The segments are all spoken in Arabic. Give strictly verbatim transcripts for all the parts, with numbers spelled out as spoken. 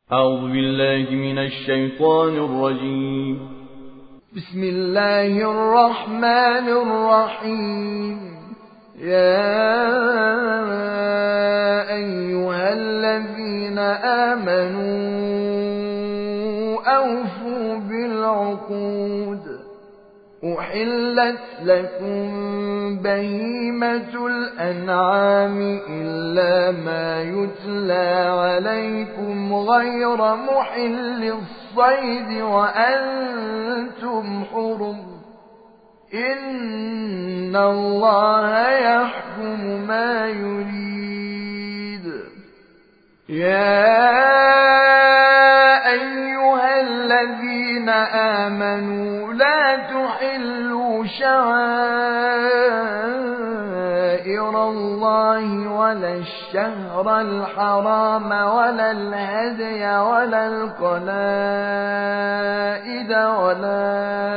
أعوذ بالله من الشيطان الرجيم. بسم الله الرحمن الرحيم. يا أيها الذين آمنوا أوفوا بالعقود. أحلت لكم بهيمة الأنعام إلا ما يتلى عليكم غير محل الصيد وأنتم حرم. إن الله يحكم ما يريد. يا أيها الذين آمنوا لا تحلوا شعائر الله ولا الشهر الحرام ولا الهدي ولا القلائد ولا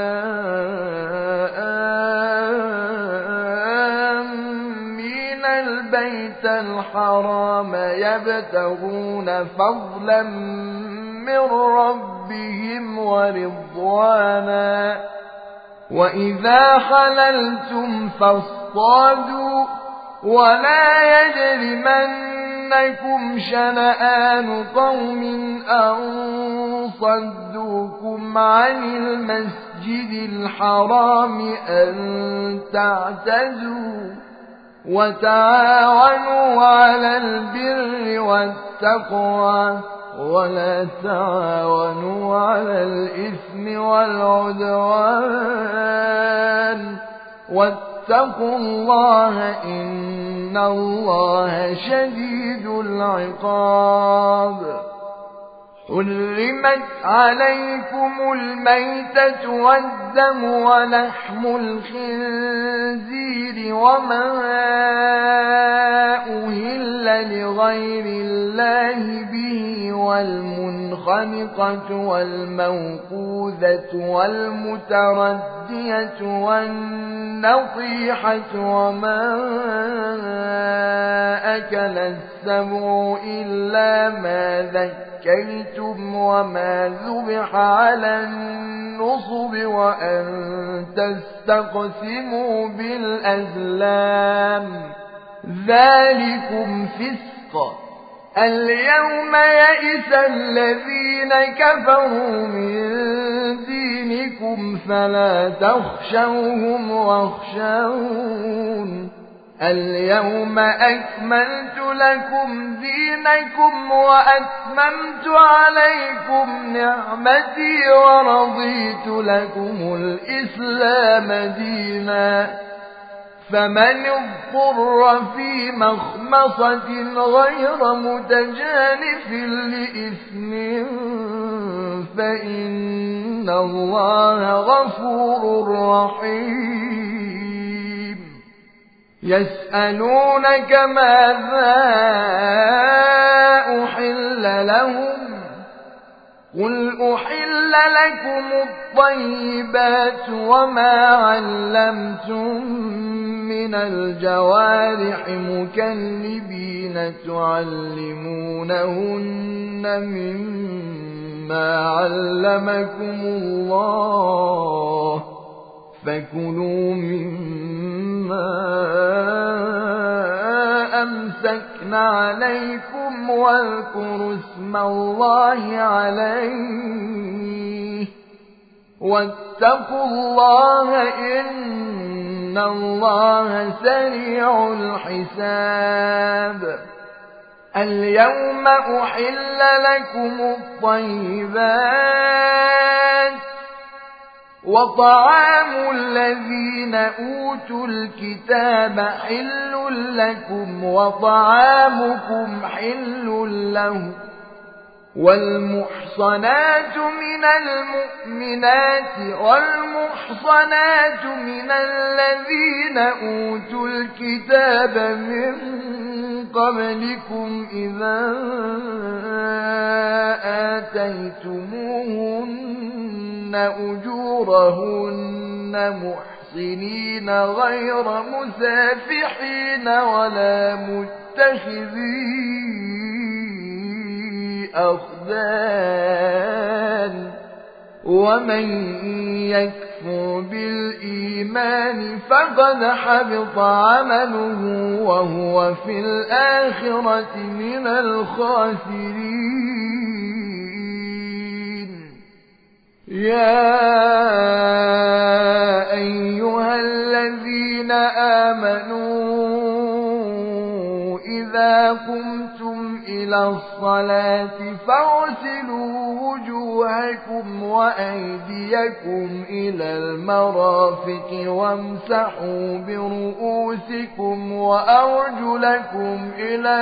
آمين البيت الحرام يبتغون فضلا من ربهم ورضوانا. وإذا حللتم فاصطادوا ولا يجرمنكم شنآن قوم أن صدوكم عن المسجد الحرام أن تعتدوا. وتعاونوا على البر والتقوى ولا تعاونوا على الإثم والعدوان واتقوا الله إن الله شديد العقاب. حرمت عليكم الميتة والدم ولحم الخنزير وما أهل لغير الله به والمنخنقة والموقوذة والمتردية والنطيحة وما أكل السبع إلا ما ذكيتم وما ذبح على النصب وأن تستقسموا بالأزلام ذلكم فسق. اليوم يئس الذين كفروا من دينكم فلا تخشوهم واخشون. اليوم أكملت لكم دينكم وأتممت عليكم نعمتي ورضيت لكم الإسلام دينا. فمن اضطر في مخمصة غير متجانف لإثم فإن الله غفور رحيم. يسألونك ماذا أحل لهم قل أحل لكم الطيبات وما علمتم من الجوارح مكلبين تعلمونهن مما علمكم الله فكلوا مما أمسكن عليكم واذكروا اسم الله عليه واتقوا الله إن الله سريع الحساب. اليوم أحل لكم الطيبات وطعام الذين أوتوا الكتاب حل لكم وطعامكم حل لهم. والمحصنات من المؤمنات والمحصنات من الذين أوتوا الكتاب من قبلكم إذا آتيتموهن أجورهن محصنين غير مسافحين ولا متخذي الأخذان ومن يكفر بالإيمان فقد حبط عمله وهو في الآخرة من الخاسرين يا أيها الذين آمنوا إذا قمتم إلى الصلاة فاغسلوا وجوهكم وأيديكم إلى المرافق وامسحوا برؤوسكم وأرجلكم إلى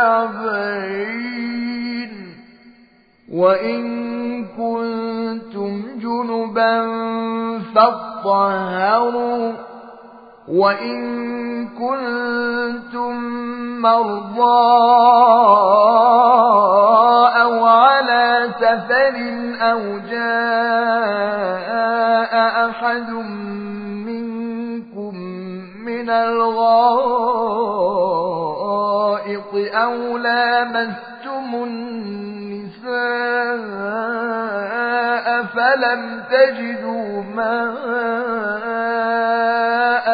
الكعبين وإن كنتم جنبا فاطهروا وإن كنتم مرضى أو على سفر أو جاء أحد منكم من الغائط أو لامستم النساء فلم تجدوا ماء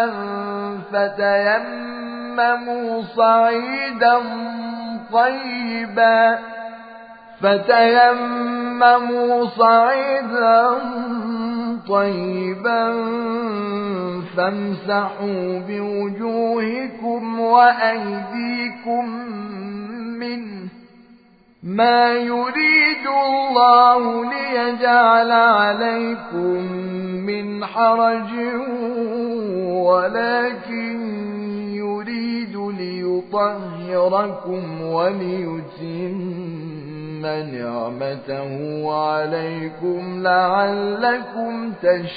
فتيمموا صعيدا طيبا فتيمموا صعيدا طيبا فامسحوا بوجوهكم وأيديكم منه ما يريد الله ليجعل عليكم من حرج ولكن يريد ليطهركم وليتم نعمته عليكم لعلكم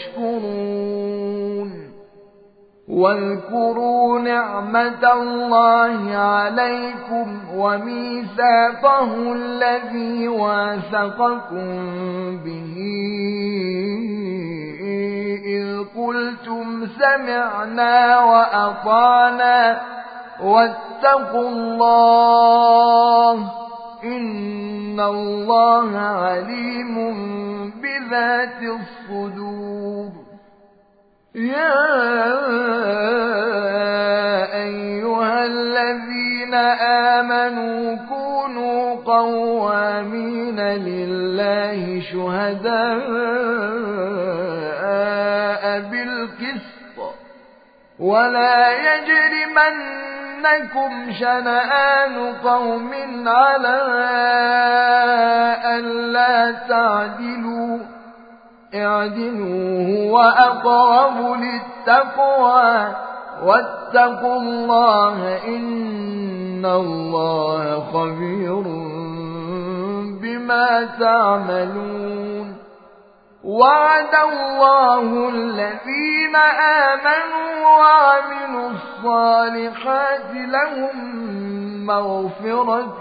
تشكرون واذكروا نعمة الله عليكم وميثاقه الذي واثقكم به إذ قلتم سمعنا وأطعنا واتقوا الله إن الله عليم بذات الصدور يا أيها الذين آمنوا كونوا قوامين لله شهداء بالقسط ولا يجرمنكم شنآن قوم على ألا تعدلوا اعدلوا هو أقرب للتقوى واتقوا الله إن الله خبير بما تعملون وعد الله الذين آمنوا وعملوا الصالحات لهم مغفرة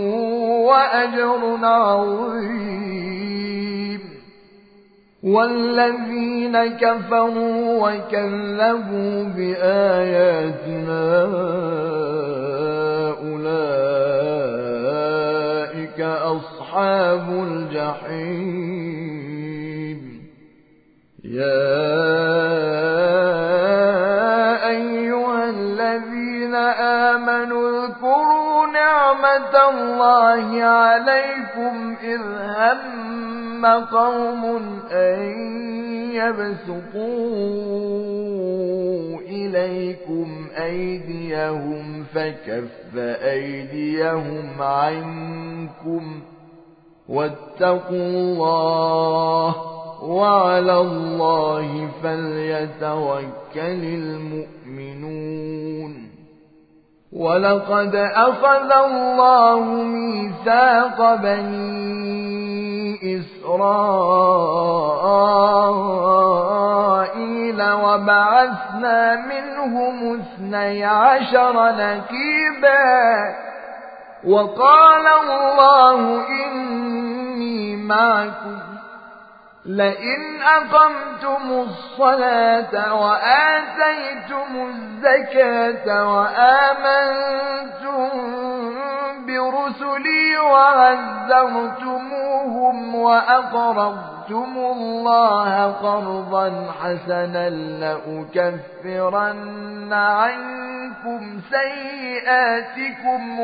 وأجر عظيم والذين كفروا وكذبوا بآياتنا أولئك أصحاب الجحيم يا أيها الذين آمنوا اذكروا نعمة الله عليكم إذ هم قوم أن يبسطوا إليكم أيديهم فكف أيديهم عنكم واتقوا الله وعلى الله فليتوكل المؤمنون ولقد أخذ الله ميثاق بني إسرائيل وبعثنا منهم اثني عشر نقيبا وقال الله إني معكم لئن أقمتم الصلاة وآتيتم الزكاة وآمنتم برسلي وعزرتموهم وأقرضتم الله قرضا حسنا لأكفرن عنكم سيئاتكم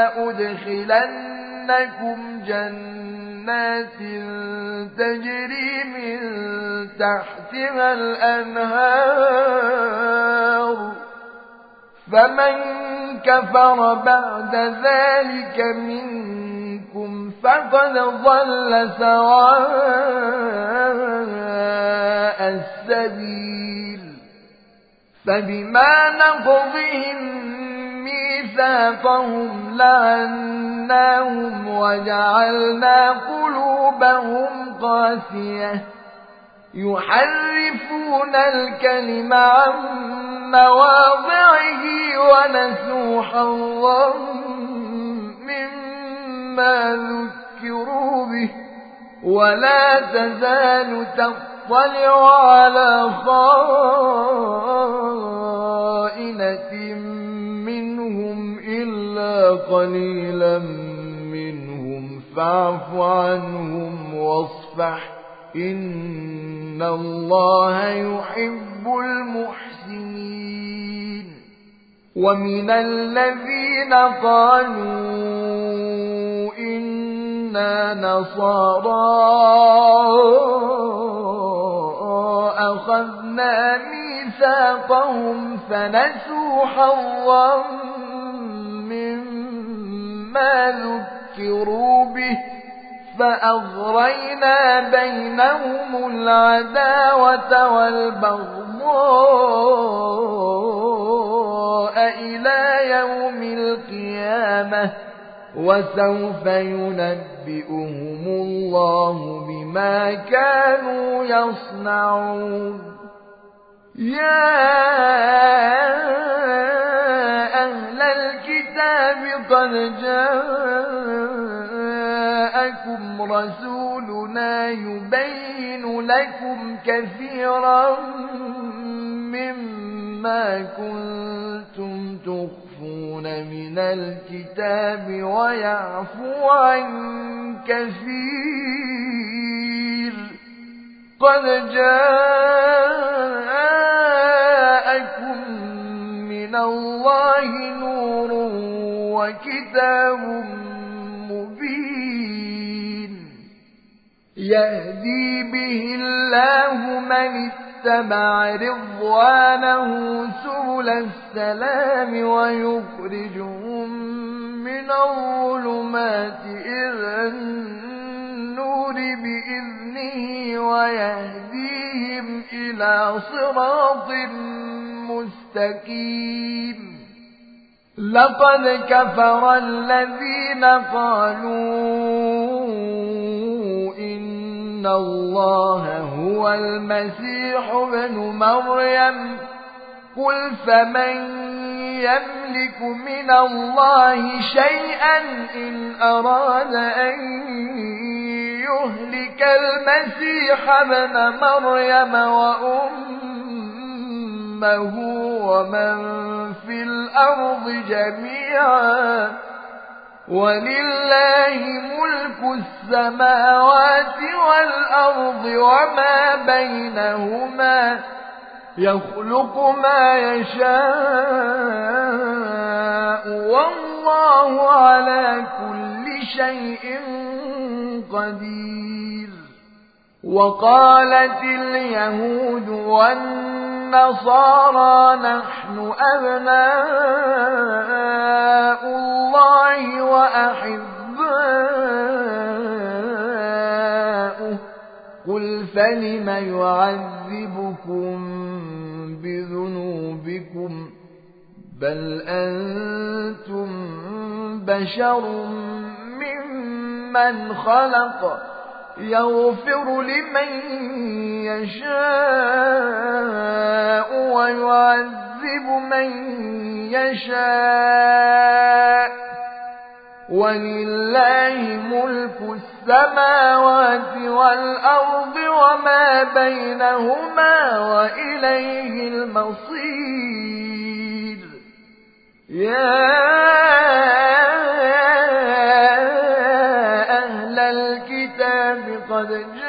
ولأدخلنكم جنات تجري من تحتها الأنهار فمن كفر بعد ذلك منكم فقد ضل سواء السبيل فبما نقضهم ميثاقهم لعناهم وجعلنا قلوبهم قاسية يحرفون الكلم عن مواضعه ونسوا حظا مما ذكروا به ولا تزال تطلع على خائنة منهم إلا قليلا منهم فاعف عنهم واصفح إن الله يحب المحسنين ومن الذين قالوا إنا نصارى أخذنا ميثاقهم فنسوا حظا مما ذكروا به فأغرينا بينهم العداوة والبغضاء إلى يوم القيامة وسوف ينبئهم الله بما كانوا يصنعون يا أهل الكتاب قد جاءكم رسولنا يبين لكم كثيرا مما كنتم تخفون من الكتاب ويعفو عن كثير قد جاءكم من الله نور وكتاب مبين يهدي به الله من اتبع رضوانه سبل السلام ويخرجهم من الظلمات إلى النور بإذنه ويهديهم إلى صراط مستقيم لقد كفر الذين قالوا إن الله هو المسيح ابن مريم قل فمن يملك من الله شيئا إن أراد أن يهلك المسيح ابن مريم وأمه ومن في الأرض جميعا ولله ملك السماوات والأرض وما بينهما يخلق ما يشاء والله على كل شيء قدير وقالت اليهود والنصارى نحن أبناء الله وأحباؤه قل فلم يعذبكم بذنوبكم بل أنتم بشر ممن خلق يغفر لمن يشاء ويعذب من يشاء ولله ملك السماوات والأرض وما بينهما وإليه المصير يا الكتاب قد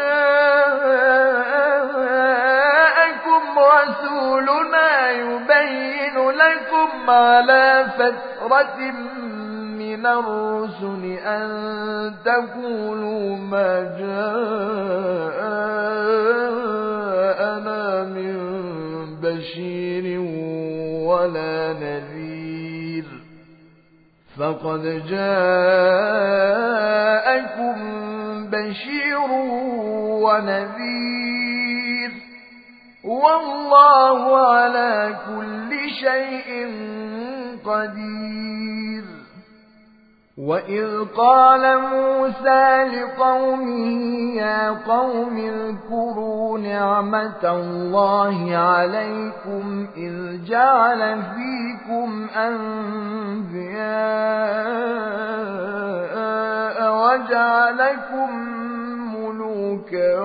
جاءكم رسولنا يبين لكم على فترة من الرسل أن تقولوا ما جاءنا من بشير ولا نذير فقد جاءكم بشير ونذير والله على كل شيء قدير. وإذ قال موسى لقومه يا قوم اذكروا نعمة الله عليكم إذ جعل فيكم أنبياء وجعلكم ملوكا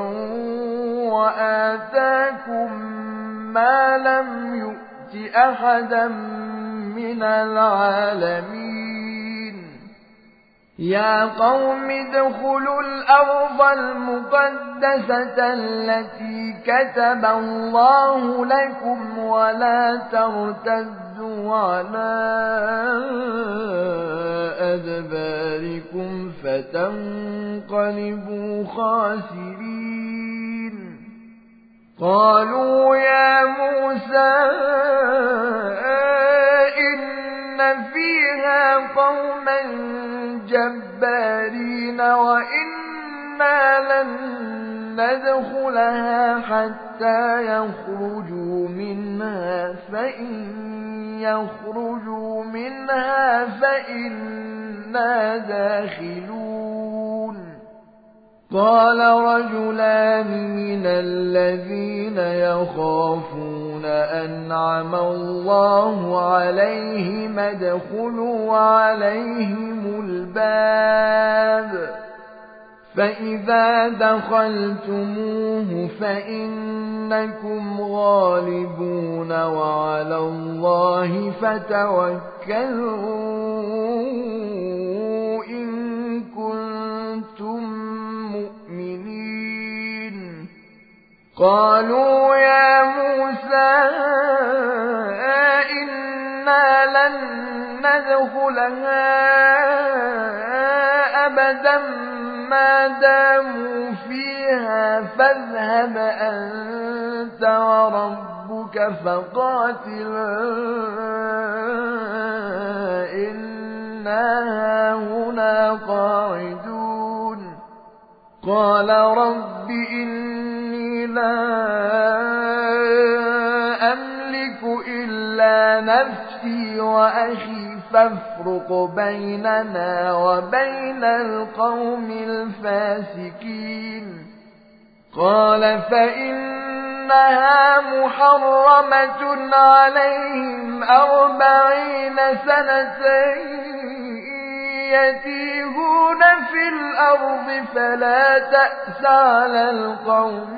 وآتاكم ما لم يؤت أحدا من العالمين. يا قوم ادخلوا الأرض المقدسة التي كتب الله لكم ولا ترتدوا على أدباركم فتنقلبوا خاسرين. قالوا يا موسى إن فيها قوما جبارين وإنا لن ندخلها حتى يخرجوا منها فإن يخرجوا منها فإنا داخلون. قال رجلان من الذين يخافون أنعم الله عليهم ادخلوا عليهم الباب فإذا دخلتموه فإنكم غالبون وعلى الله فتوكلوا إن كنتم مؤمنين. قالوا يا موسى إنا لن ندخلها أبدا ما داموا فيها فاذهب أنت وربك فقاتلا إنا هنا قاعدون. قال رب إني لا أملك إلا نفسي وأخي فافرق بيننا وبين القوم الفاسقين. قال فإنها محرمة عليهم أربعين سنة يتيهون في الأرض فلا تأس على القوم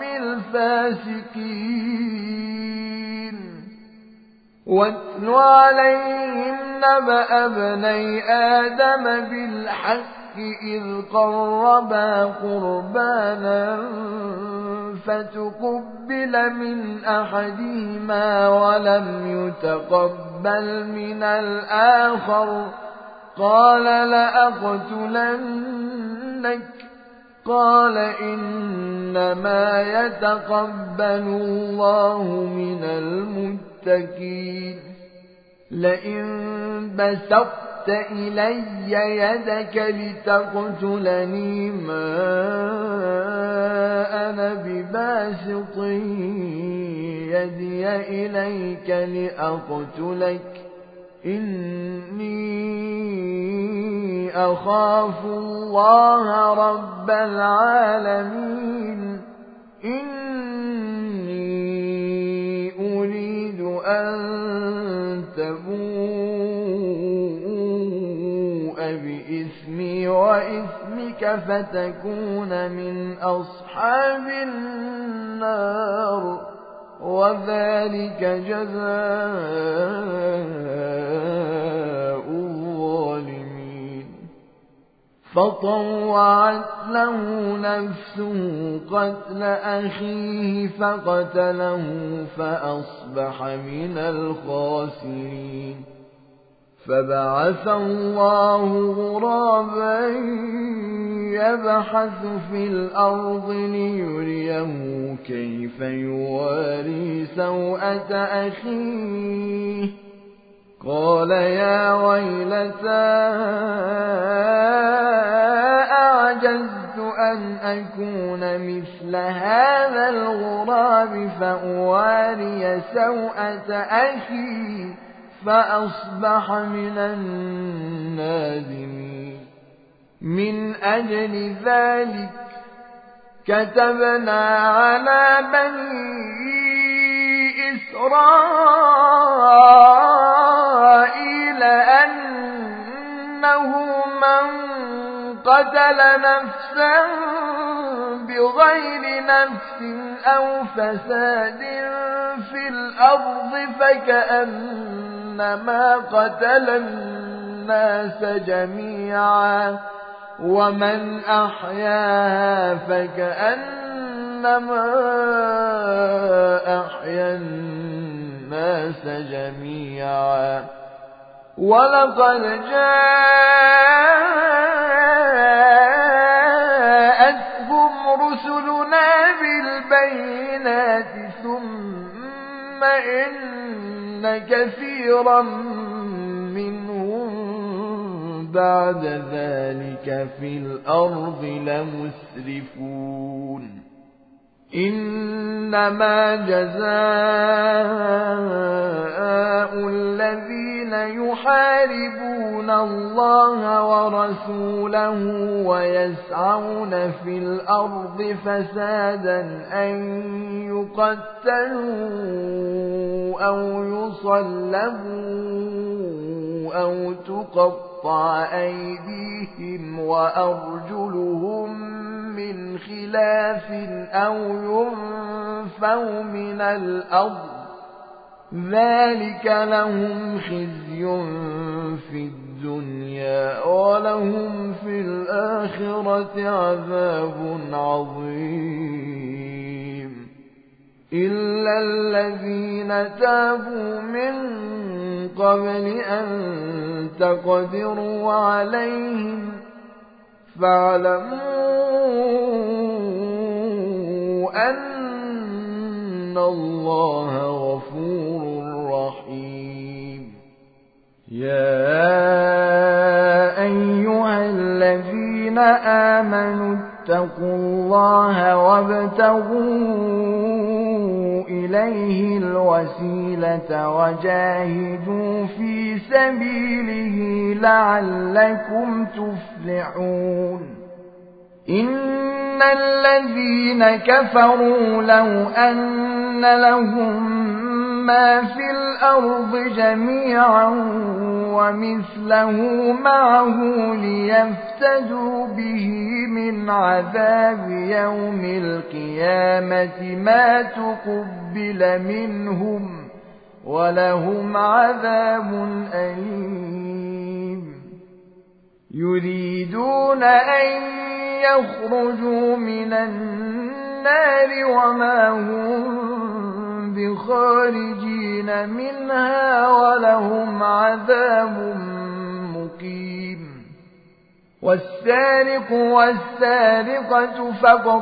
الفاسقين. واتل عليهم نبأ ابني آدم بالحق إذ قربا قربانا فتقبل من أحدهما ولم يتقبل من الآخر قال لأقتلنك. قال إنما يتقبل الله من المتقين. لئن بسطت إلي يدك لتقتلني ما أنا بباسط يدي إليك لأقتلك إني أخاف الله رب العالمين. إني أريد أن تبوء بإثمي وإثمك فتكون من أصحاب النار وذلك جزاء الظالمين. فطوعت له نفسه قتل أخيه فقتله فأصبح من الخاسرين فبعث الله غرابا يبحث في الأرض ليريه كيف يواري سوءة أخيه قال يا ويلتى أعجزت أن أكون مثل هذا الغراب فأواري سوءة أخي فأصبح من النادمين من أجل ذلك كتبنا على بني إسرائيل أنه من قتل نفسا بغير نفس أو فساد في الأرض فكأنما قتل الناس جميعا ومن أحياها فكأنما أحيا الناس جميعا ولقد جاءتهم رسلنا بالبينات ثم إن كثيرا منهم بعد ذلك في الأرض لمسرفون إنما جزاء الذين يحاربون الله ورسوله ويسعون في الأرض فسادا أن يقتلوا أو يصلبوا أو تقطع أيديهم وأرجلهم من خلاف أو ينفوا من الأرض ذلك لهم خزي في الدنيا ولهم في الآخرة عذاب عظيم إلا الذين تابوا من قبل أن تقدروا عليهم فاعلموا أن الله غفور رحيم يا أيها الذين آمنوا اتقوا الله وابتغوا إليه الوسيلة وجاهدوا في سبيله لعلكم تفلحون إن الذين كفروا لو أن لهم ما في الأرض جميعا ومثله معه ليفتدوا به من عذاب يوم القيامة ما تقبل منهم ولهم عذاب أليم يريدون أن يخرجوا من النار وما هم بخارجين منها ولهم عذاب مقيم والسارق والسارقة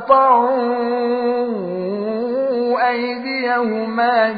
فاقطعوا أيديهما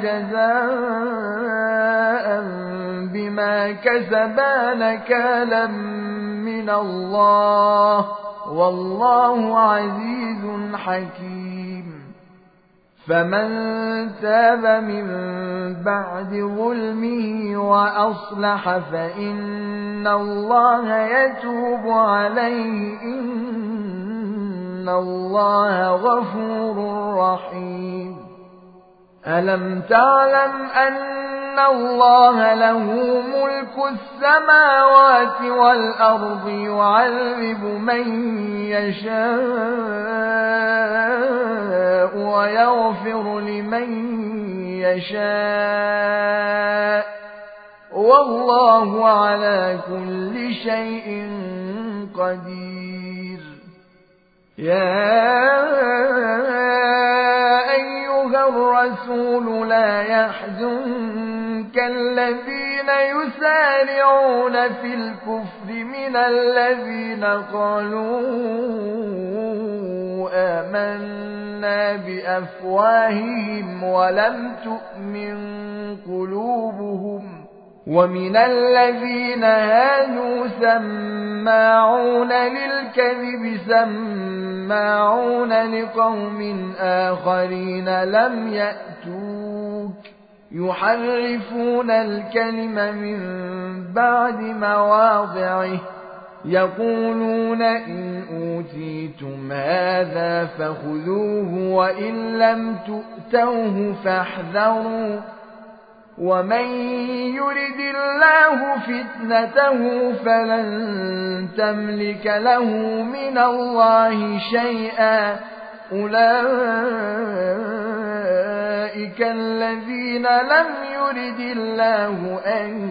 جزاء بما كسبا نكالا من الله والله عزيز حكيم فمن تاب من بعد ظلمه وأصلح فإن الله يتوب عليه إن الله غفور رحيم ألم تعلم أن الله له ملك السماوات والأرض يعذب من يشاء ويغفر لمن يشاء والله على كل شيء قدير يا أيها الرسول لا يحزنك الذين يسارعون في الكفر من الذين قالوا آمنا بأفواههم ولم تؤمن قلوبهم ومن الذين هادوا سماعون للكذب سماعون لقوم آخرين لم يأتوك يحرفون الكلم من بعد مواضعه يقولون إن أوتيتم هذا فخذوه وإن لم تؤتوه فاحذروا ومن يرد الله فتنته فلن تملك له من الله شيئا أولئك الذين لم يرد الله أن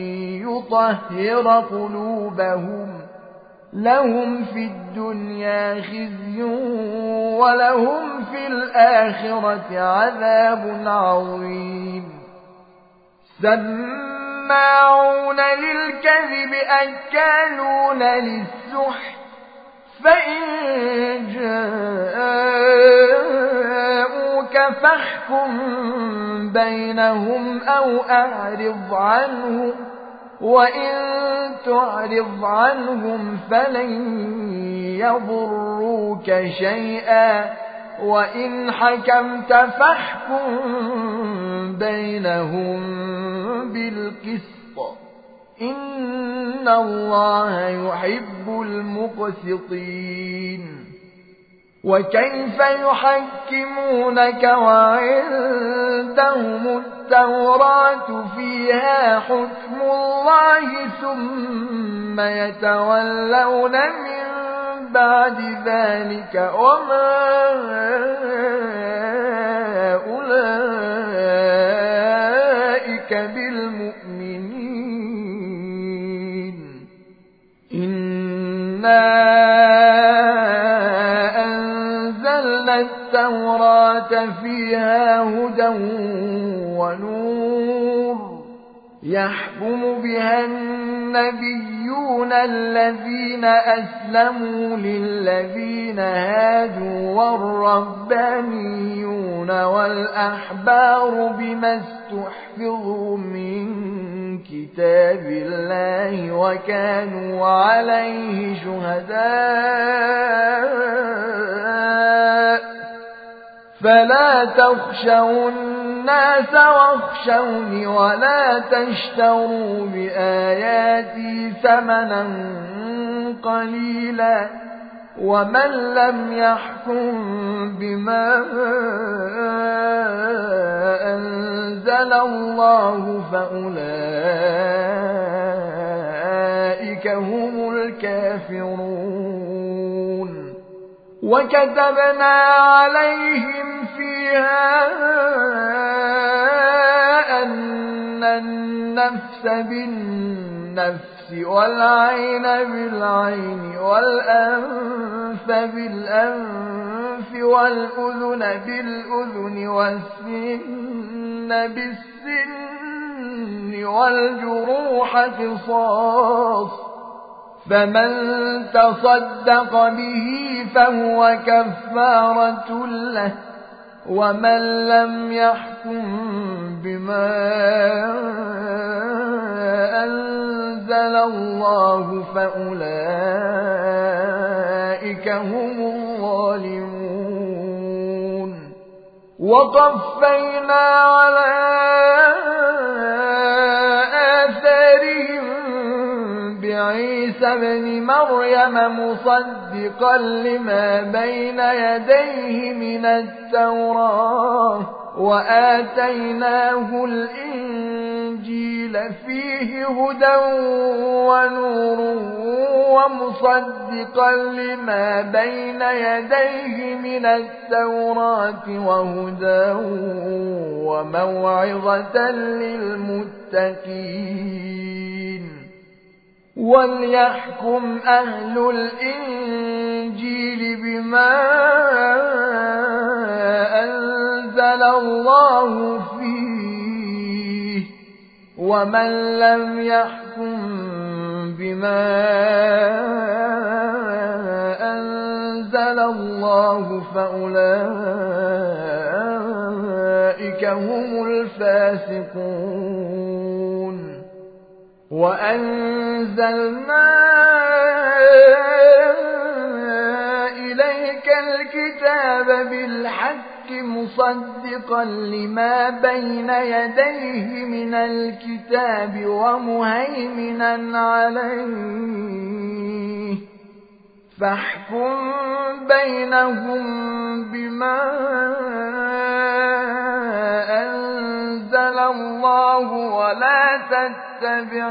يطهر قلوبهم لهم في الدنيا خزي ولهم في الآخرة عذاب عظيم سماعون للكذب أكالون للسحت فإن جاءوك فاحكم بينهم أو أعرض عنهم وإن تعرض عنهم فلن يضروك شيئا وإن حكمت فاحكم بينهم بالقسط إن الله يحب المقسطين وكيف يحكمونك وعندهم التوراة فيها حكم الله ثم يتولون من بعد ذلك وما أولئك بالمؤمنين إنا أنزلنا التوراة فيها هدى ونور يحكم بها النبيون الذين أسلموا للذين هادوا والربانيون والأحبار بما استحفظوا من كتاب الله وكانوا عليه شهداء فلا تخشوا الناس واخشوني ولا تشتروا بآياتي ثمنا قليلا ومن لم يحكم بما أنزل الله فأولئك هم الكافرون وكتبنا عليهم فيها أن النفس بالنفس والعين بالعين والأنف بالأنف والأذن بالأذن والسن بالسن والجروح قصاص فمن تصدق به فهو كفارة له ومن لم يحكم بما أنزل الله فأولئك هم الظالمون وقفينا على آثارهم بعيسى ابن مريم مصدقا لما بين يديه من التوراة وآتيناه الإنجيل فيه هدى ونور ومصدقا لما بين يديه من التوراة وهدى وموعظة للمتقين وليحكم أهل الإنجيل بما أنزل الله فيه ومن لم يحكم بما أنزل الله فأولئك هم الفاسقون وأنزلنا إليك الكتاب بالحق مصدقا لما بين يديه من الكتاب ومهيمنا عليه فاحكم بينهم بما أنزل الله ولا تتبع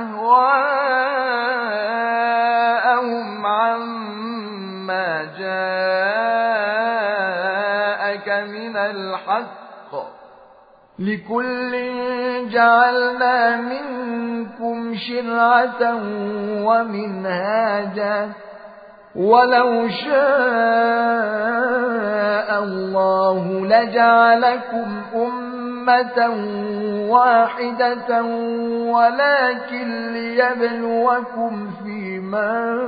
أهواءهم عما جاءك من الحق لكل جعلنا منكم شرعة ومنهاجا ولو شاء الله لجعلكم أمة واحدة ولكن ليبلوكم فيما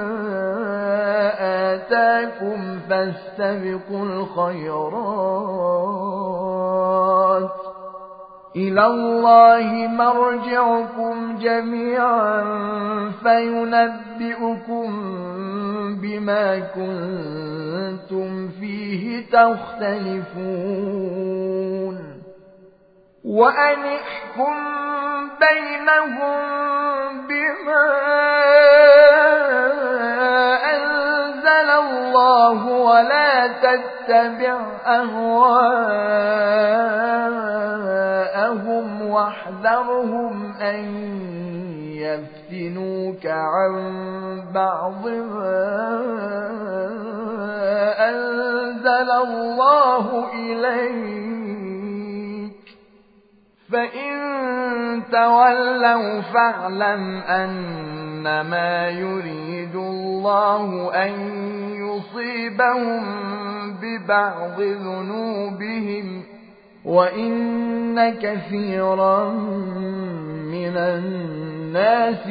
آتاكم فاستبقوا الخيرات إلى الله مرجعكم جميعا فينبئكم بما كنتم فيه تختلفون وأن احكم بينهم بما أنزل الله ولا تتبع أهواءهم واحذرهم أن يفتنوك عن بعض ما أنزل الله إليك فإن تولوا فاعلم أنما يريد الله أن يصيبهم ببعض ذنوبهم وإن كثيرا من الناس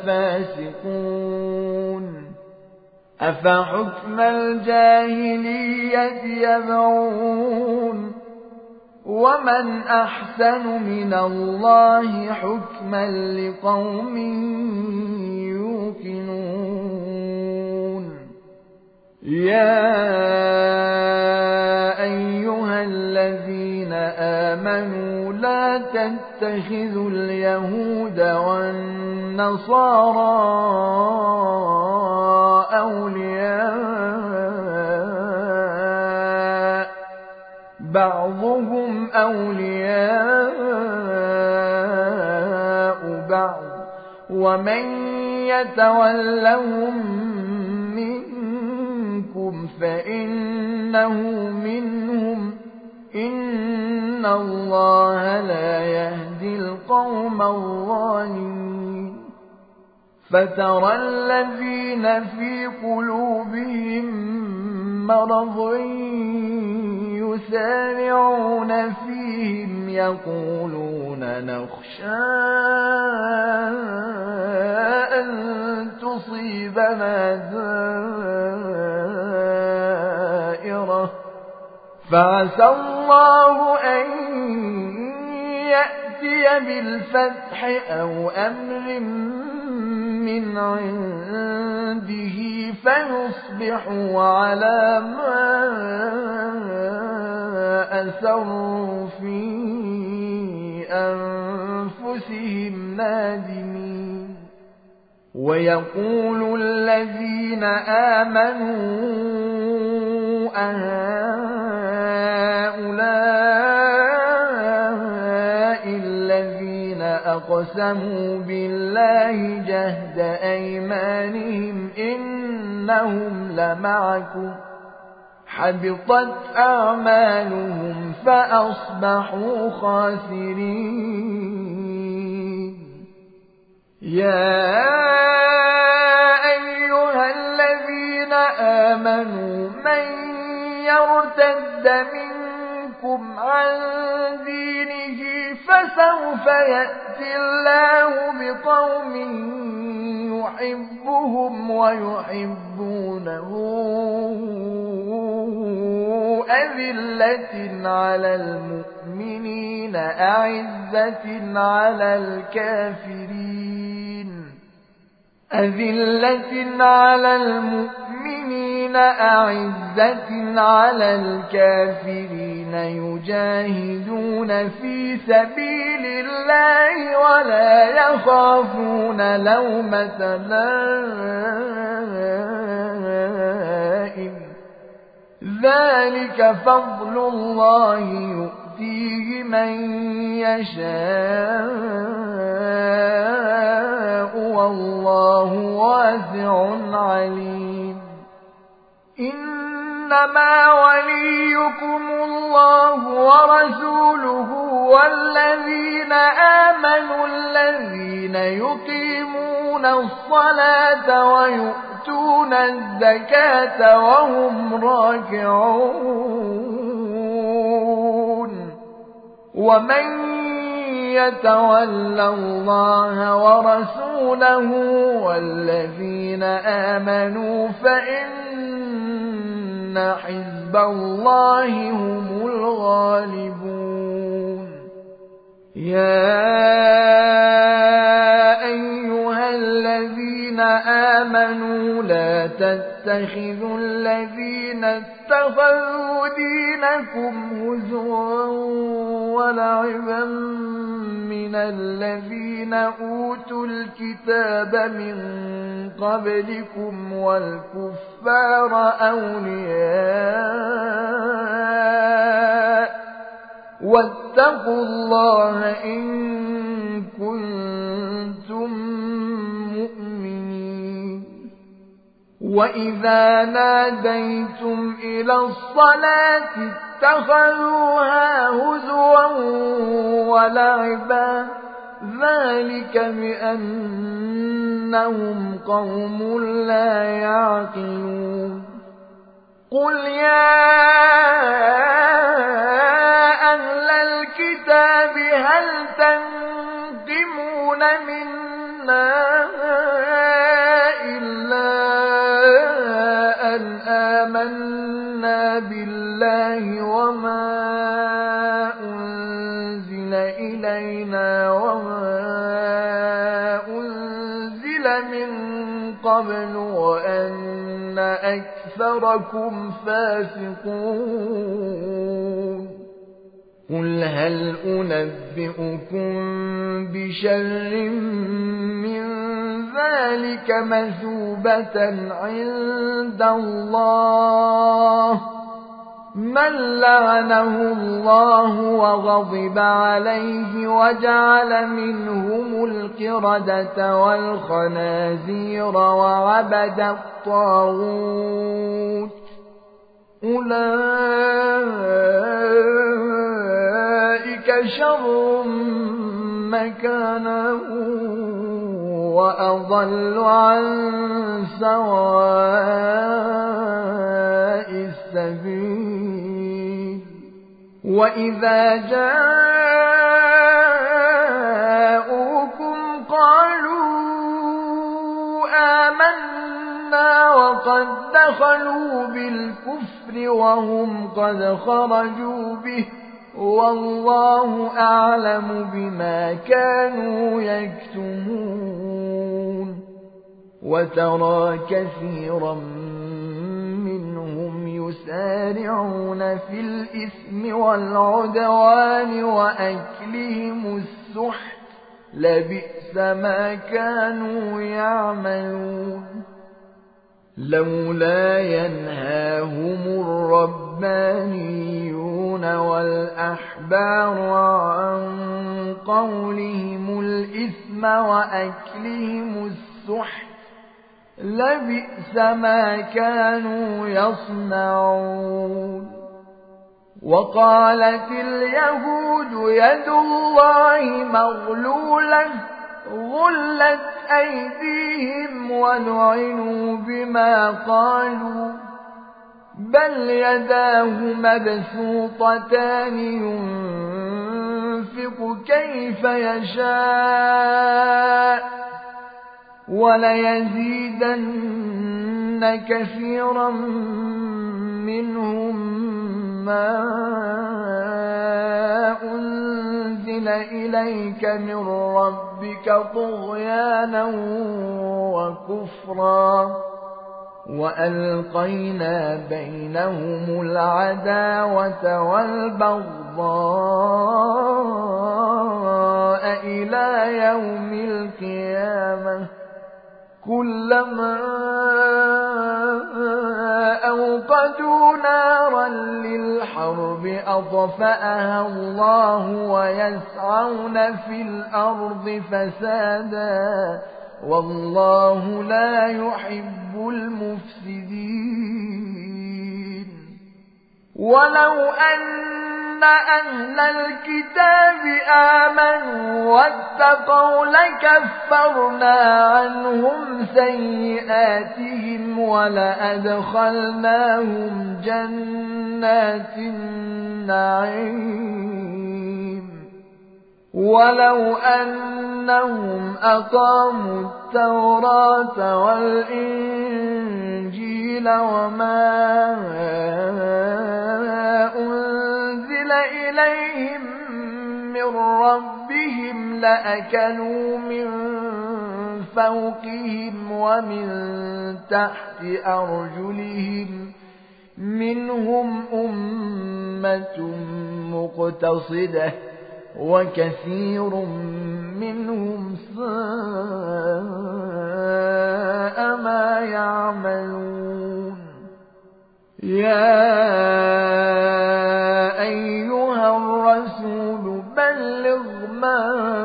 لفاسقون أفحكم الجاهلية يبغون ومن أحسن من الله حكما لقوم يوقنون يا أيها الذين آمنوا لا تتخذوا اليهود والنصارى أولياء بعضهم أولياء بعض ومن يتولهم منكم فإنه منهم إن الله لا يهدي القوم الظالمين فترى الذين في قلوبهم مرض يسارعون فيهم يقولون نخشى أن تصيبنا دائرة فعسى الله أن يأتي بالفتح أو أمر من عنده فيصبحوا على ما أسروا في أنفسهم نادمين ويقول الذين آمنوا أهؤلاء الذين أقسموا بالله جهد أيمانهم إنهم لمعكم حبطت أعمالهم فأصبحوا خاسرين يا أيها الذين آمنوا من يرتد منكم عن دينه فسوف يأتي الله بقوم يحبهم ويحبونه أذلة على المؤمنين أعزة على الكافرين أذلة على المؤمنين أعزة على الكافرين يجاهدون في سبيل الله ولا يخافون لومة لائم ذلك فضل الله يؤتيه من يشاء والله واسع عليم إنما وليكم الله ورسوله والذين آمنوا الذين يقيمون الصلاة ويؤتون الزكاة وهم راكعون ومن يتول الله ورسوله والذين آمنوا فإن حزب الله هم الغالبون يا أيها الذين آمنوا لا تتخذوا الذين اتخذوا دينكم هزوا ولعبا من الذين أوتوا الكتاب من قبلكم والكفار أولياء واتقوا الله إن كنتم مؤمنين وإذا ناديتم إلى الصلاة اتخذوها هزوا ولعبا ذلك بأنهم قوم لا يعقلون قل يا أهل الكتاب هل تنقمون منا إلا أن آمنا بالله وما أنزل إلينا وما أنزل من قبل وأن أكثركم فاسقون قل هل أنبئكم بشر من ذلك مثوبة عند الله من لعنه الله وغضب عليه وجعل منهم القردة والخنازير وعبد الطاغوت أولئك شر مكانا وأضل عن سواء السبيل وإذا جاءوكم قالوا آمنا وقد دخلوا بالكفر وهم قد خرجوا به والله أعلم بما كانوا يكتمون وترى كثيرا منهم يسارعون في الإثم والعدوان وأكلهم السحت لبئس ما كانوا يعملون لولا ينهاهم الربانيون والأحبار عن قولهم الإثم وأكلهم السحت لبئس ما كانوا يصنعون وقالت اليهود يد الله مغلولة غلت أيديهم ولعنوا بما قالوا بل يداه مبسوطتان ينفق كيف يشاء وليزيدن كثيرا منهم ما أنزل إليك من ربك طغيانا وكفرا وألقينا بينهم العداوة والبغضاء إلى يوم القيامة كلما أوقدوا نارا للحرب أطفأها الله ويسعون في الأرض فسادا والله لا يحب المفسدين ولو أن أهل الكتاب آمنوا واتقوا لكفرنا عنهم سيئاتهم ولأدخلناهم جنات النعيم ولو أنهم أقاموا التوراة والإنجيل وما أنزل إليهم من ربهم لأكلوا من فوقهم ومن تحت أرجلهم منهم أمة مقتصدة وكثير منهم ساء ما يعملون يا أيها الرسول بلغ ما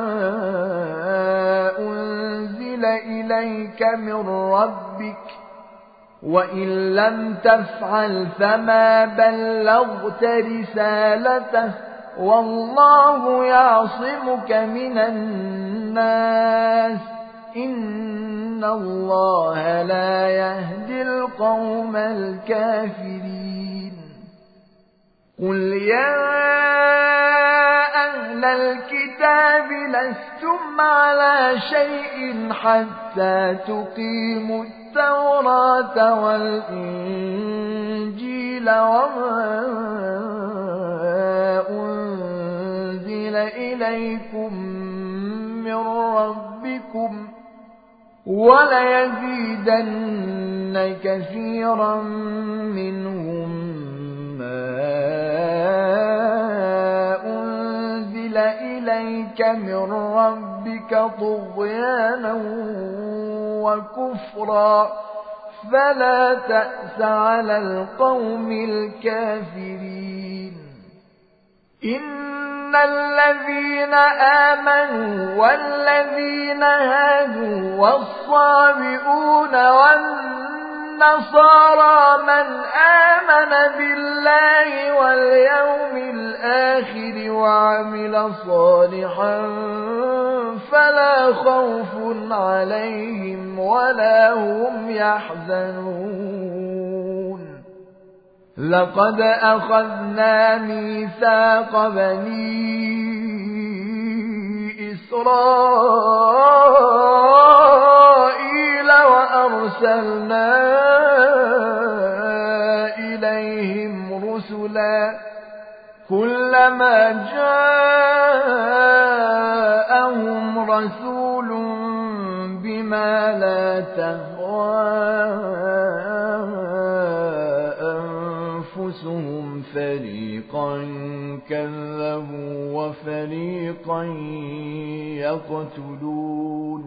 أنزل إليك من ربك وإن لم تفعل فما بلغت رسالته والله يعصمك من الناس إن الله لا يهدي القوم الكافرين قل يا أهل الكتاب لستم على شيء حتى تقيموا التوراة والإنجيل وما أنزل إليكم من ربكم وليزيدن كثيرا منهم ما أنزل إليك من ربك طغيانا وكفرا فلا تأس على القوم الكافرين إن الذين آمنوا والذين هادوا والصابئون والنصارى من آمن بالله واليوم الآخر وعمل صالحا فلا خوف عليهم ولا هم يحزنون لقد أخذنا ميثاق بني إسرائيل وأرسلنا إليهم رسلا كلما جاءهم رسول بما لا تهوى أنفسهم فريقا كذبوا وفريقا يقتلون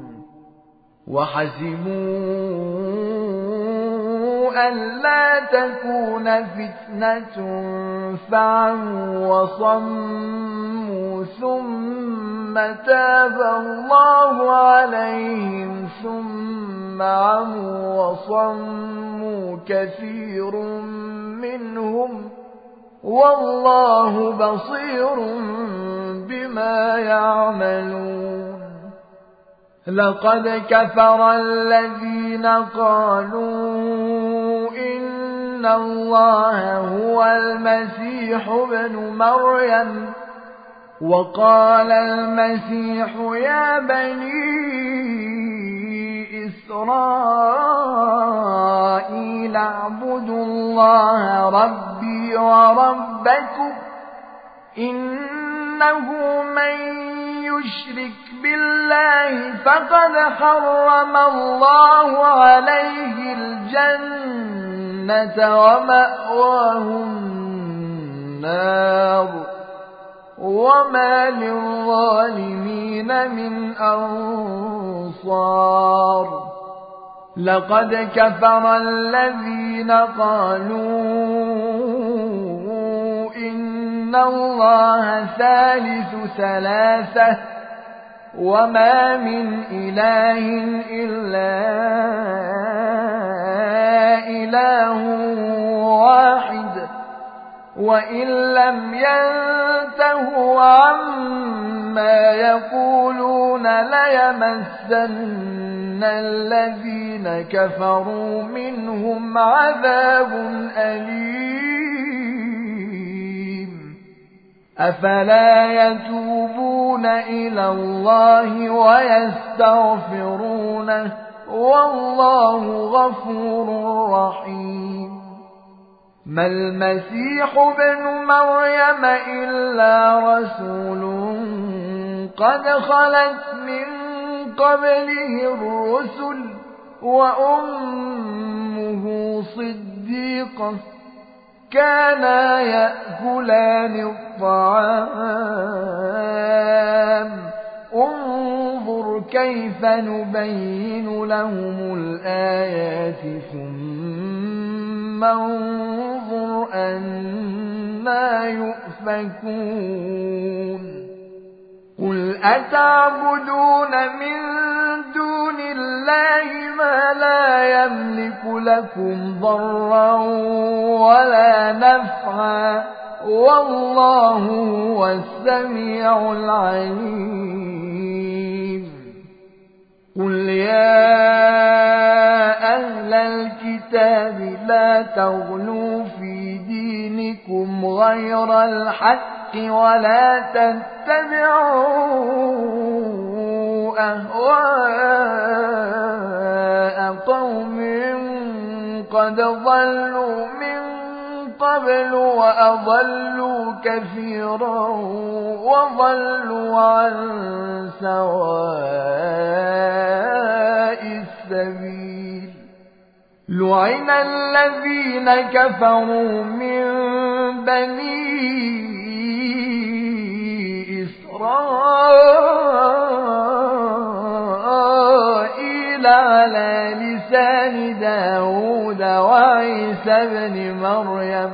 وحسبوا ألا تكون فتنة فعموا وصموا ثم تاب الله عليهم ثم عموا وصموا كثير منهم والله بصير بما يعملون لقد كفر الذين قالوا إن الله هو المسيح ابن مريم وقال المسيح يا بني إسرائيل اعبدوا الله ربي وربكم إنه من يشرك بالله فقد حرم الله عليه الجنة ومأواه النار وما للظالمين من أنصار لقد كفر الذين قالوا إن الله ثالث ثلاثة وما من إله إلا إله واحد وإن لم ينتهوا عما يقولون ليمسن الذين كفروا منهم عذاب أليم أفلا يتوبون إلى الله ويستغفرونه والله غفور رحيم ما المسيح ابن مريم إلا رسول قد خلت من قبله الرسل وأمه صديقة كانا يأكلان الطعام انظر كيف نبين لهم الآيات ثم انظر أنا يؤفكون قل أتعبدون من دون الله ما لا يملك لكم ضرا ولا نفعا والله هو السميع العليم قل يا أهل الكتاب لا تغلوا في دينكم غير الحق ولا تتبعوا أهواء قوم قد ضلوا من قبل وأضلوا كثيرا وضلوا عن سواء السبيل لعن الذين كفروا من بني إسرائيل على لسان داود وعيسى بن مريم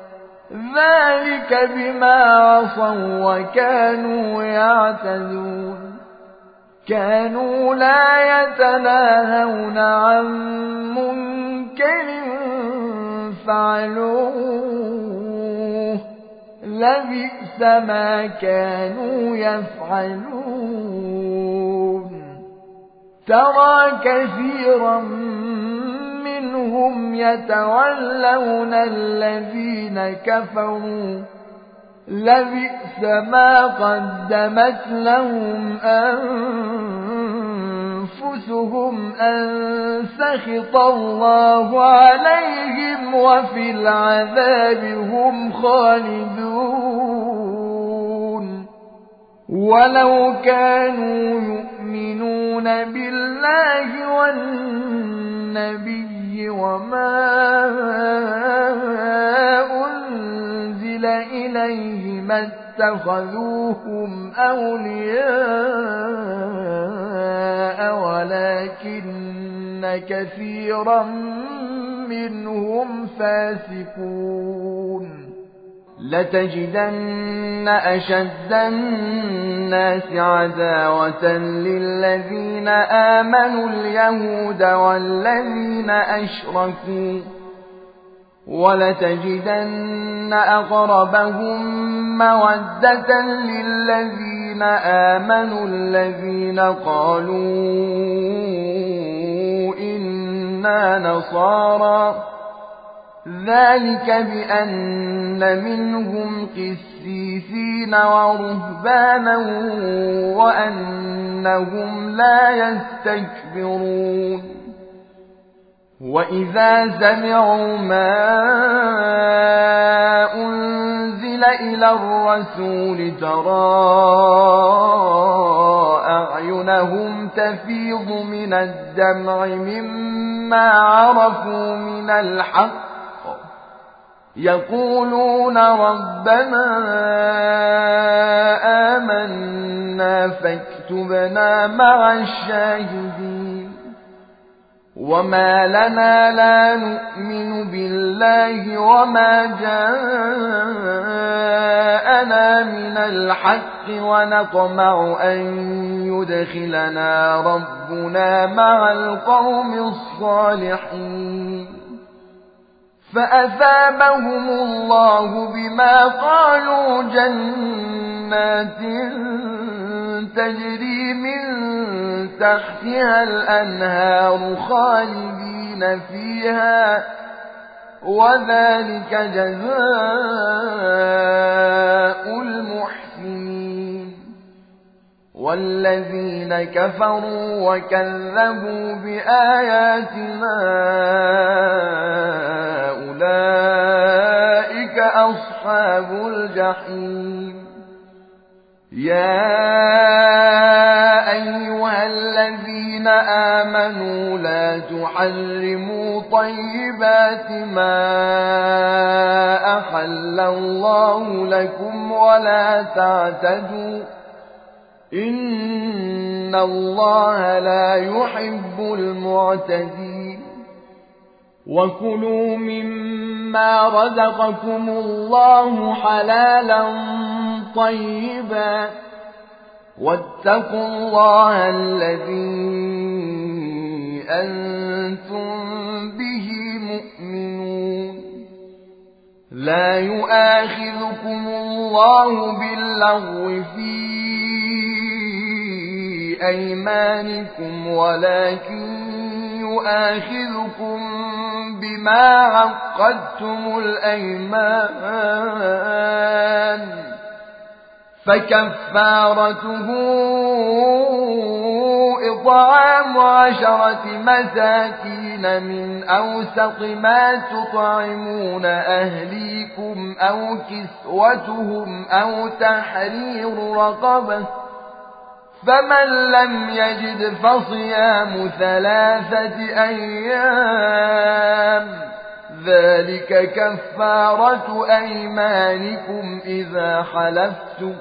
ذلك بما عصوا وكانوا يعتدون كانوا لا يتناهون عن منكر فعلوه لبئس ما كانوا يفعلون ترى كثيرا منهم يتولون الذين كفروا لبئس ما قدمت لهم أنفسهم أن سخط الله عليهم وفي العذاب هم خالدون ولو كانوا يؤمنون بالله والنبي وما أنزل إليه ما اتخذوهم أولياء ولكن كثيرا منهم فاسقون لتجدن أشد الناس عداوة للذين آمنوا اليهود والذين أشركوا ولتجدن أقربهم مودة للذين الذين آمنوا الذين قالوا إنا نصارى ذلك بأن منهم قسيسين ورهبانا وأنهم لا يستكبرون وإذا سمعوا ما أنزل إلى الرسول ترى أعينهم تفيض من الدمع مما عرفوا من الحق يقولون ربنا آمنا فاكتبنا مع الشاهدين وما لنا لا نؤمن بالله وما جاءنا من الحق ونطمع أن يدخلنا ربنا مع القوم الصالحين فأثابهم الله بما قالوا جنات تجري من تحتها الأنهار خالدين فيها وذلك جزاء المحسنين والذين كفروا وكذبوا بآياتنا أولئك أصحاب الجحيم يا أيها الذين آمنوا لا تحرموا طيبات ما أحل الله لكم ولا تعتدوا إن الله لا يحب المعتدين وكلوا مما رزقكم الله حلالا طيبا واتقوا الله الذي أنتم به مؤمنون لا يؤاخذكم الله باللغو في أيمانكم ولكن يؤاخذكم بما عقدتم الأيمان فكفارته إطعام عشرة مساكين من أوسط ما تطعمون أهليكم أو كسوتهم أو تحرير رقبة فمن لم يجد فصيام ثلاثة أيام ذلك كفارة أيمانكم إذا حلفتم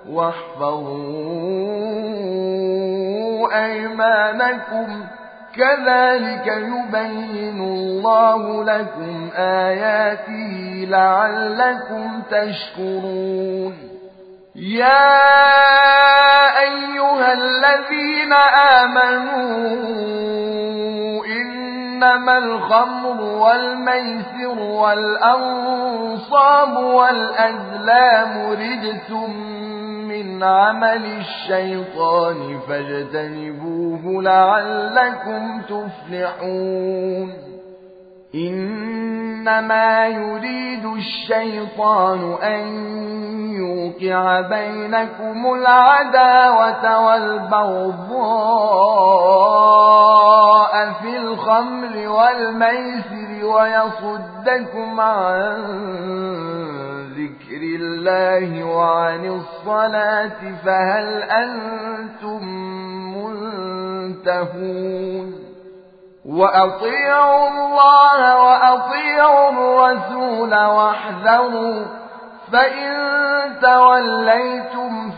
واحفظوا أيمانكم كذلك يبين الله لكم آياته لعلكم تشكرون يا أيها الذين آمنوا إنما الخمر والميسر والأنصاب والأزلام رجس من عمل الشيطان فاجتنبوه لعلكم تفلحون إنما يريد الشيطان أن يوقع بينكم العداوة والبغضاء في الخمر والميسر ويصدكم عن ذكر الله وعن الصلاة فهل أنتم منتهون وأطيعوا الله وأطيعوا الرسول واحذروا فإن توليتم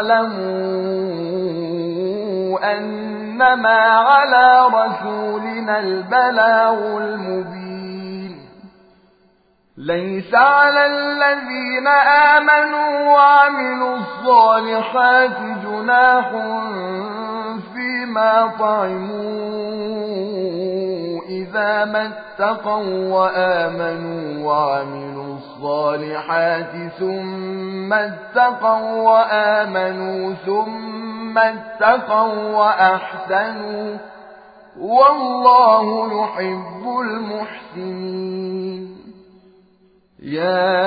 فاعلموا أنما على رسولنا البلاغ المبين ليس على الذين آمنوا وعملوا الصالحات جناح فيما طعموا إذا ما اتقوا وآمنوا وعملوا الصالحات ثم اتقوا وآمنوا ثم اتقوا وأحسنوا والله يحب المحسنين. يا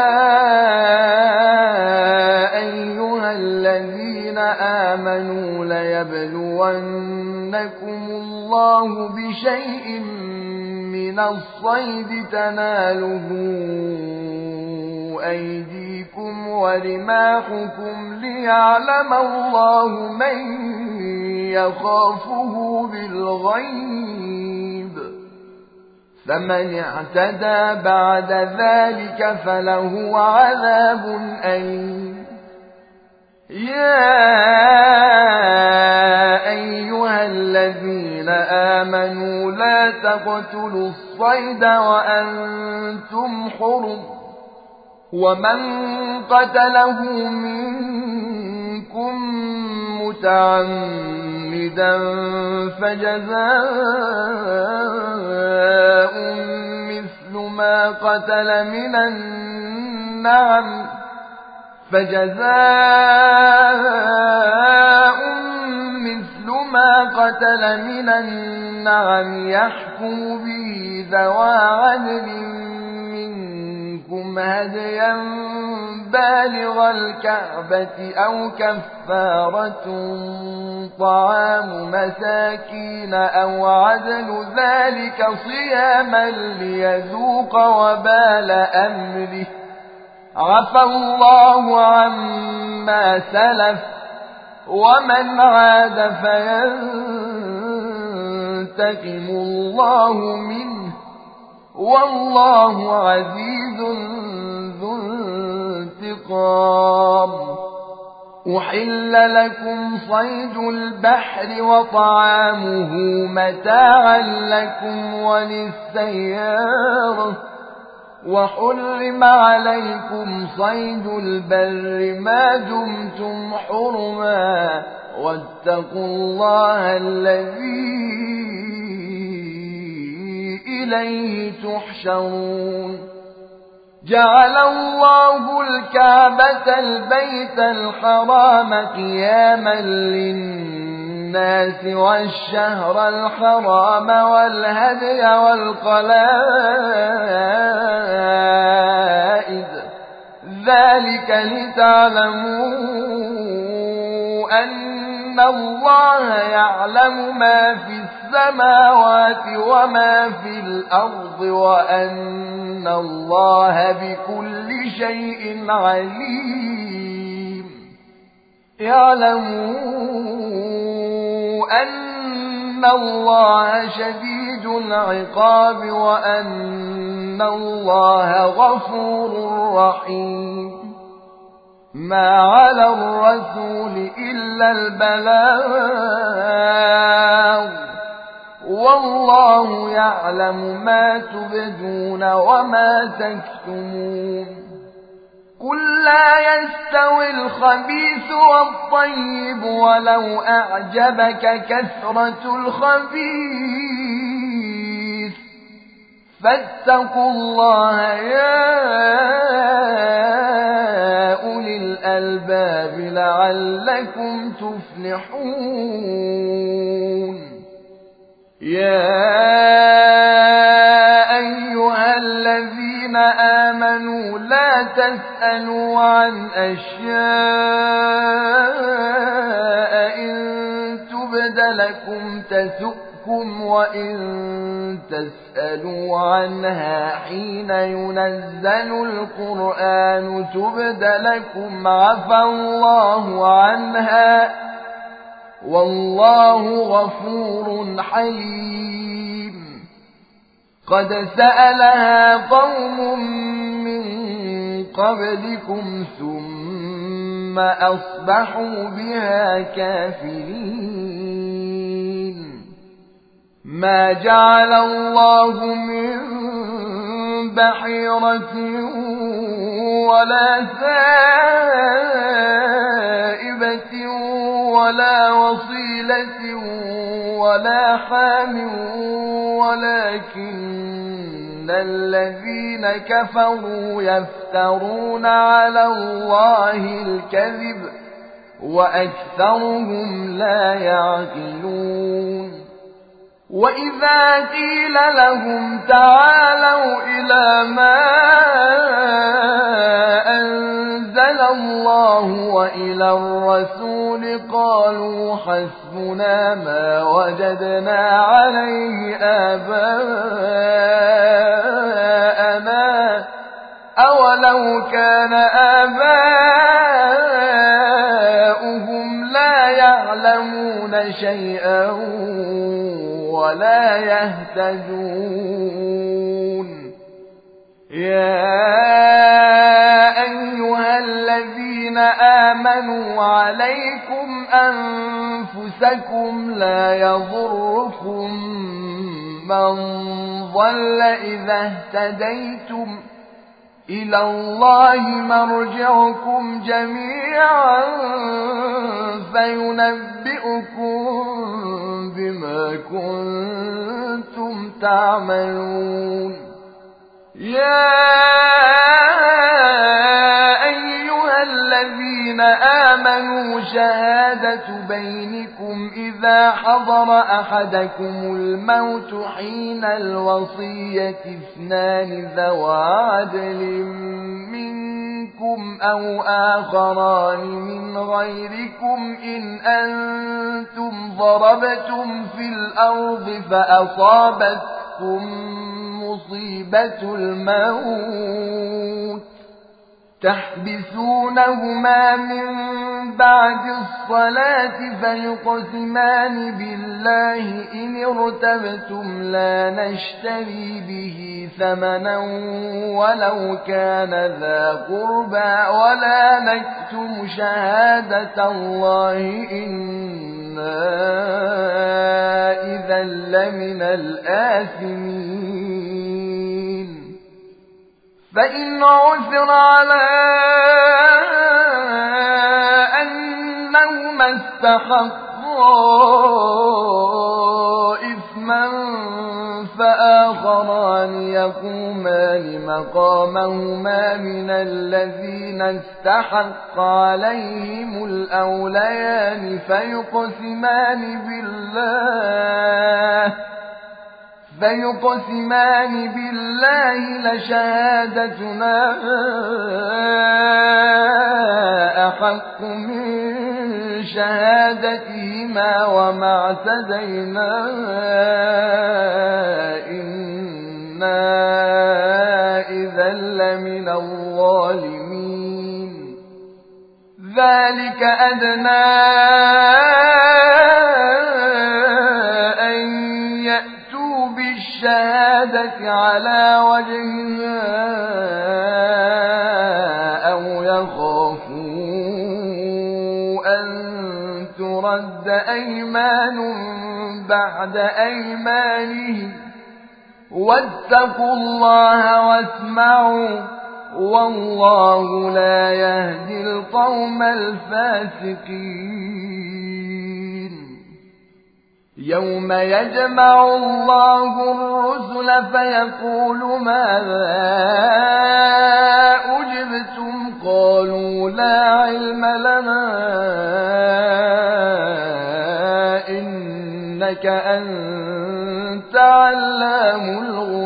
أيها الذين آمنوا ليبلونكم الله بشيء من الصيد تناله أيديكم ورماحكم ليعلم الله من يخافه بالغيب، فمن اعتدى بعد ذلك فله عذاب أليم. يا أيها الذين آمنوا لا تقتلوا الصيد وأنتم حرم، ومن قتله منكم متعمدا فجزاء مثل ما قتل من النعم فجزاء مثل ما قتل من النعم يحكم به ذوى عدل منكم هديا بالغ الكعبة أو كفارة طعام مساكين أو عدل ذلك صياما ليذوق وبال أمره، عفى الله عما سلف ومن عاد فينتقم الله منه والله عزيز ذو انتقام. أحل لكم صيد البحر وطعامه متاعا لكم وللسيارة، وحرم عليكم صيد البر ما دمتم حرما، واتقوا الله الذي إليه تحشرون. جعل الله الكعبة البيت الحرام قياما للناس والشهر الحرام والهدي والقلائد، ذلك لتعلموا أن الله يعلم ما في السماوات وما في الأرض وأن الله بكل شيء عليم. يعلموا أن الله شديد العقاب وأن الله غفور رحيم. ما على الرسول إلا البلاغ، والله يعلم ما تبدون وما تكتمون. قل لا يستوي الخبيث والطيب ولو أعجبك كثرة الخبيث، فاتقوا الله يا أولي الألباب لعلكم تفلحون. يا أيها الذين آمنوا لا تسألوا عن أشياء إن تبد لكم تسؤكم وإن تسألوا عنها حين ينزل القرآن تبد لكم عفى الله عنها والله غفور حليم. قد سألها قوم من قبلكم ثم أصبحوا بها كافرين. ما جعل الله من بحيرة ولا سائبة ولا وصيلة ولا حام ولكن الذين كفروا يفترون على الله الكذب وأكثرهم لا يعقلون وإذا قيل لهم تعالوا إلى ما أنزل الله وإلى الرسول قالوا حسبنا ما وجدنا عليه آباءنا أولو كان آباؤهم لا يعلمون شيئا ولا يهتدون يا أيها الذين آمنوا عليكم أنفسكم لا يضركم من ضل إذا اهتديتم إلى الله مرجعكم جميعا فينبئكم بما كنتم تعملون يا أيها الذين آمنوا شهادة بينكم إذا حضر أحدكم الموت حين الوصية اثنان ذوى عدل منكم أو آخران من غيركم إن أنتم ضربتم في الأرض فأصابتكم مصيبة الموت تحبسونهما من بعد الصلاة فيقسمان بالله إن ارتبتم لا نشتري به ثمنا ولو كان ذا قربى ولا نكتم شهادة الله إنا إذا لمن الآثمين فإن عثر على أنهما استحقا إثما فآخران يقومان مقامهما من الذين استحق عليهم الأوليان فيقسمان بالله فيقسمان بالله لشهادتنا أحق من شهادتهما وما اعتدينا إنا إذا لمن الظالمين ذلك أدنى الشهادة على وجهها أو يخافوا أن ترد أيمان بعد أيمانهم واتقوا الله واسمعوا والله لا يهدي القوم الفاسقين يوم يجمع الله الرسل فيقول ماذا أجبتم قالوا لا علم لنا إنك أنت علام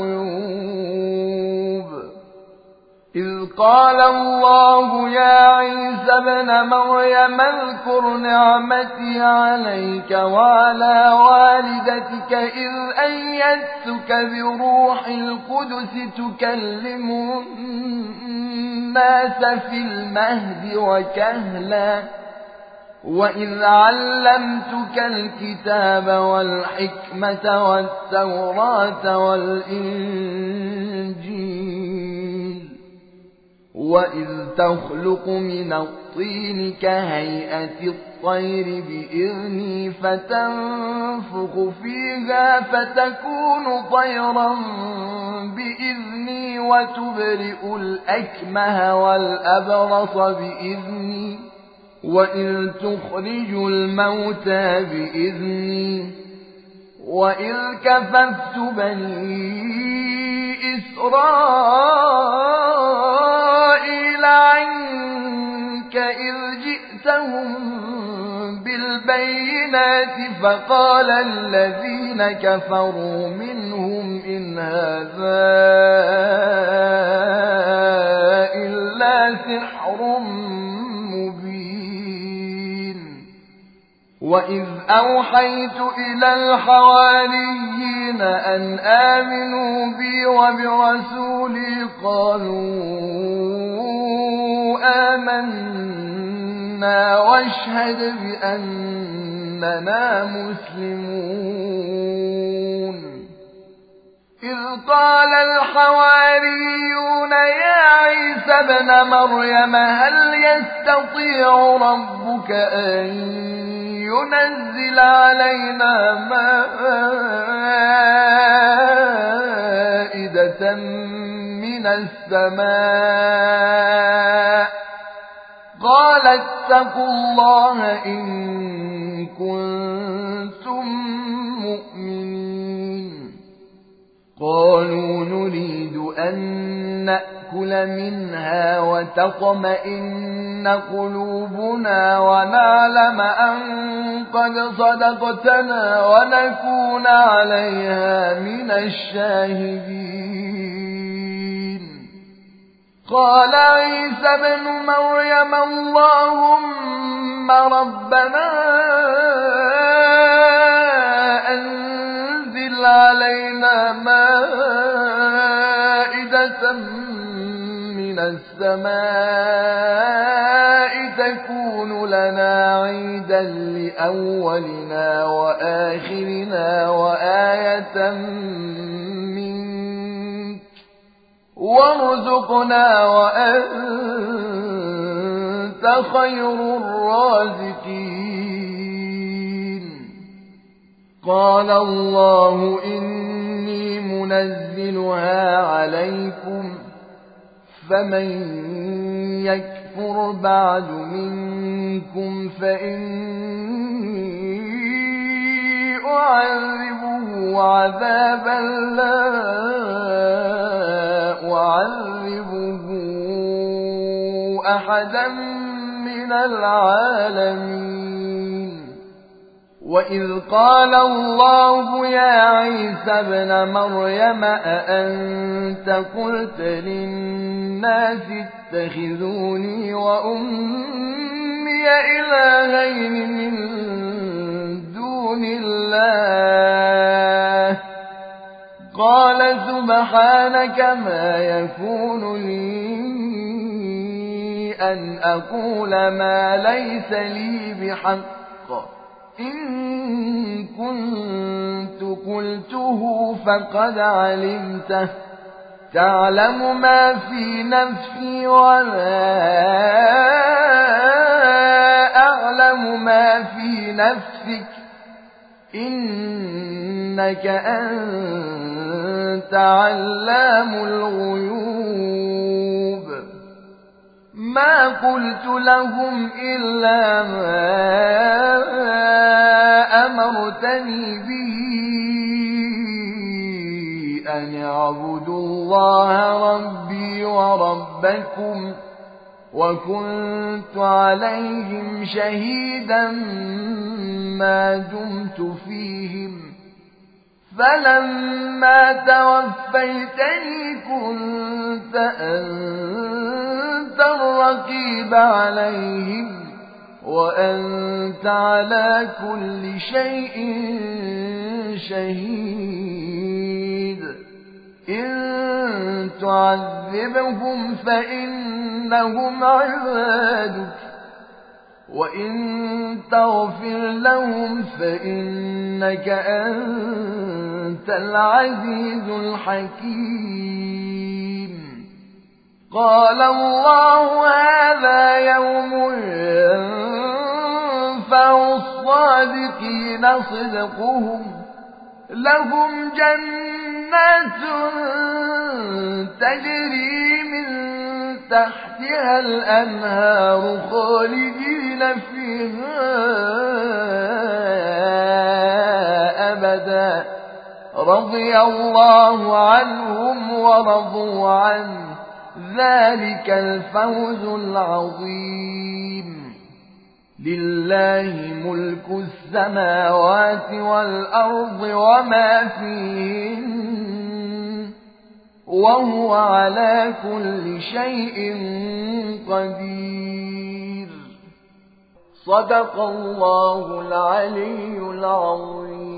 الغيوب إذ قال الله يا عيسى ابن مريم اذكر نعمتي عليك وعلى والدتك إذ أيدتك بروح القدس تكلم الناس في المهد وكهلا وإذ علمتك الكتاب والحكمة والتوراة والإنجيل وإذ تخلق من الطين كهيئة الطير بإذني فتنفخ فيها فتكون طيرا بإذني وتبرئ الأكمه والأبرص بإذني وإذ تخرج الموتى بإذني وإذ كففت بني إسرائيل عنك إذ جئتهم بالبينات فقال الذين كفروا منهم إن هذا إلا سحر مبين وإذ أوحيت إلى الحواريين أن آمنوا بي وبرسولي قالوا آمنا واشهد بأننا مسلمون إذ قال الحواريون يا عيسى ابن مريم هل يستطيع ربك أن ينزل علينا مائدة من السماء قال اتقوا الله إن كنتم مؤمنين قالوا نريد أن نأكل منها وتطمئن قلوبنا ونعلم أن قد صدقتنا ونكون عليها من الشاهدين قال عيسى ابن مريم اللهم ربنا أنزل علينا مائدة من السماء تكون لنا عيدا لأولنا وآخرنا وآية منك وارزقنا وأنت خير الرازقين قال الله إني منزلها عليكم فمن يكفر بعد منكم فإني أعذبه عذابا لا أعذبه أحدا من العالمين وإذ قال الله يا عيسى ابن مريم أأنت قلت للناس اتخذوني وأمي إلهين من دون الله قال سبحانك ما يكون لي أن أقول ما ليس لي بحق إن كنت قلته فقد علمته تعلم ما في نفسي ولا أعلم ما في نفسك إنك أنت علام الغيوب ما قلت لهم إلا ما أمرتني به أن اعبدوا الله ربي وربكم وكنت عليهم شهيدا ما دمت فيهم فلما توفيتني كنت أنت الرقيب عليهم وأنت على كل شيء شهيد إن تعذبهم فإنهم عبادك وإن تغفر لهم فإنك أنت العزيز الحكيم قال الله هذا يوم ينفع الصادقين صدقهم لهم جنات تجري من تحتها الأنهار خالدين فيها أبدا رضي الله عنهم ورضوا عنه ذلك الفوز العظيم لله ملك السماوات والأرض وما فيهن وهو على كل شيء قدير صدق الله العلي العظيم.